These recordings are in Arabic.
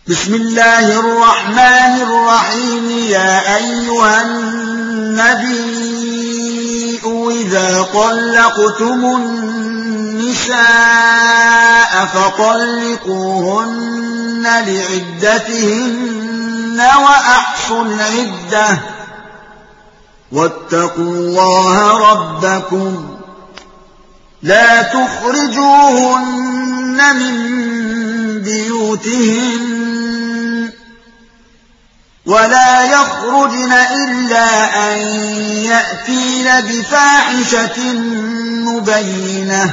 بسم الله الرحمن الرحيم. يا أيها النبي إذا طلقتم النساء فطلقوهن لعدتهن وأحصوا العدة واتقوا الله ربكم لا تخرجوهن من بيوتهن ولا يخرجن إلا أن يأتين بفاحشة مبينة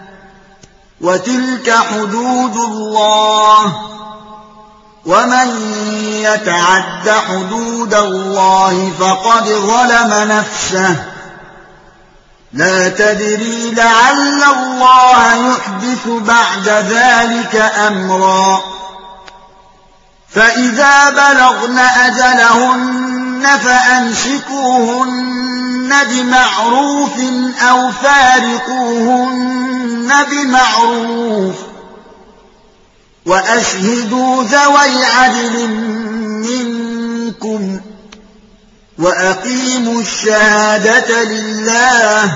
وتلك حدود الله ومن يتعد حدود الله فقد ظلم نفسه لا تدري لعل الله يحدث بعد ذلك أمرا. فإذا بلغن أجلهن فأمسكوهن بمعروف أو فارقوهن بمعروف وأشهدوا ذوي عدل منكم وأقيموا الشهادة لله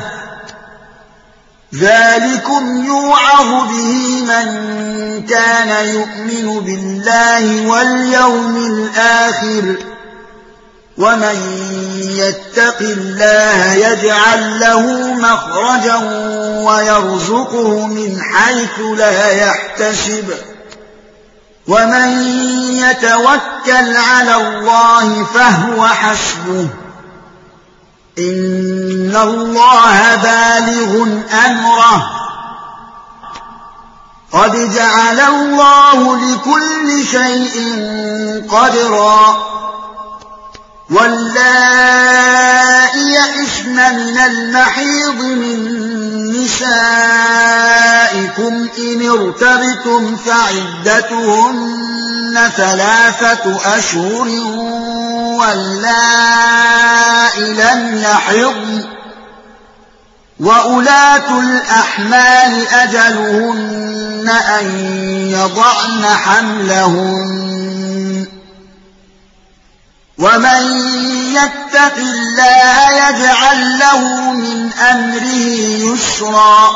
ذلكم يوعظ به من كان يؤمن بالله واليوم الآخر ومن يتق الله يجعل له مخرجا ويرزقه من حيث لا يحتسب ومن يتوكل على الله فهو حسبه إن الله بالغ أمره قد جعل الله لكل شيء قدرا. واللائي يئسن من المحيض من نسائكم إن ارتبتم فعدتهن 3 أشهر واللائي لم يحضن وأولاة الأحمال أجلهن أن يضعن حملهن ومن يتق الله يجعل له من أمره يسرا.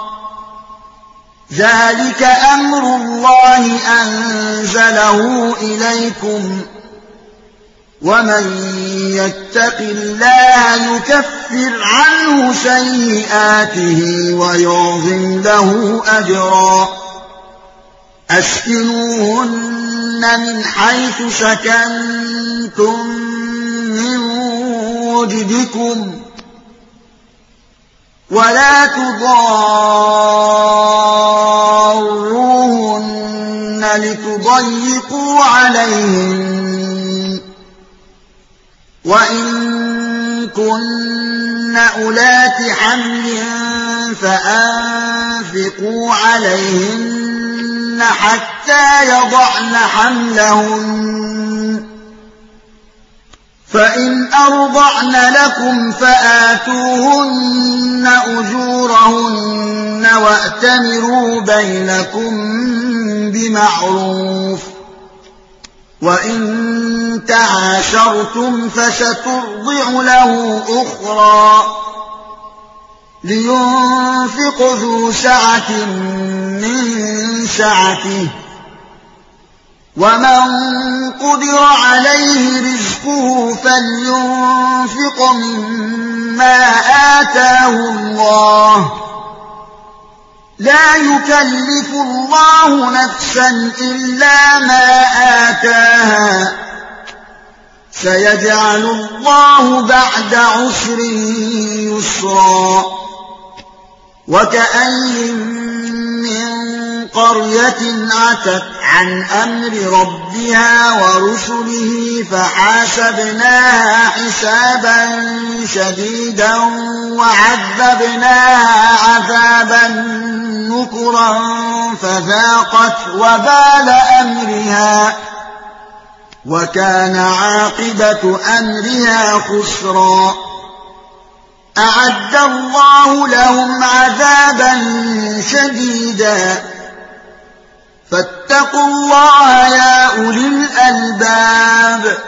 ذلك أمر الله أنزله إليكم ومن يتق الله يكفر عنه سيئاته ويعظم له أجرا. أسكنوهن من حيث سكنتم من وجدكم ولا تضاروهن لتضيقوا عليهن وإن كن أولات حمل فأنفقوا عليهن حتى يضعن حملهن فإن أرضعن لكم فآتوهن أجورهن وأتمروا بينكم بمعروف وإن تعاشرتم فسترضع له أخرى لينفق ذو سعة من سعته ومن قدر عليه رزقه فلينفق مما آتاه الله لا يكلف الله نفسا إلا ما آتاها سيجعل الله بعد عسر يسرا. وكأي من قرية عتت عن أمر ربها ورسله فحاسبناها حسابا شديدا وعذبناها عذابا نكرا فذاقت وبال أمرها وكان عاقبة أمرها خسرا. أعد الله لهم عذابا شديدا فاتقوا الله يا أولي الألباب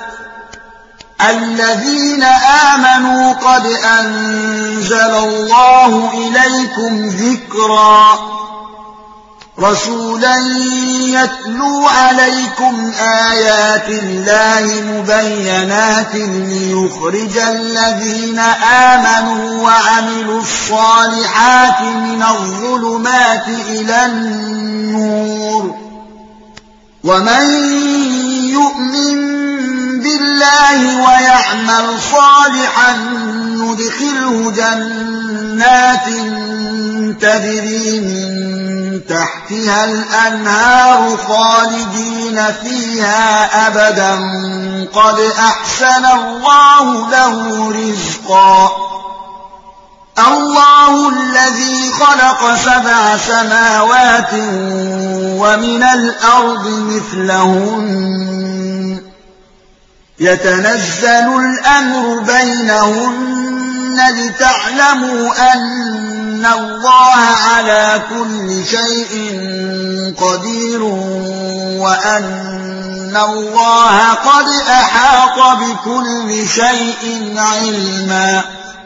الذين آمنوا قد أنزل الله إليكم ذكرا رسولا يتلو عليكم آيات الله مبينات ليخرج الذين آمنوا وعملوا الصالحات من الظلمات إلى النور ومن يؤمن بالله ويعمل صالحا ندخله جنات تجري من تحتها الأنهار خالدين فيها أبدا قد أحسن الله له رزقا الله الذي خلق 7 سماوات ومن الأرض مثلهن يتنزل الأمر بينهن لتعلموا أن الله على كل شيء قدير وأن الله قد أحاط بكل شيء علما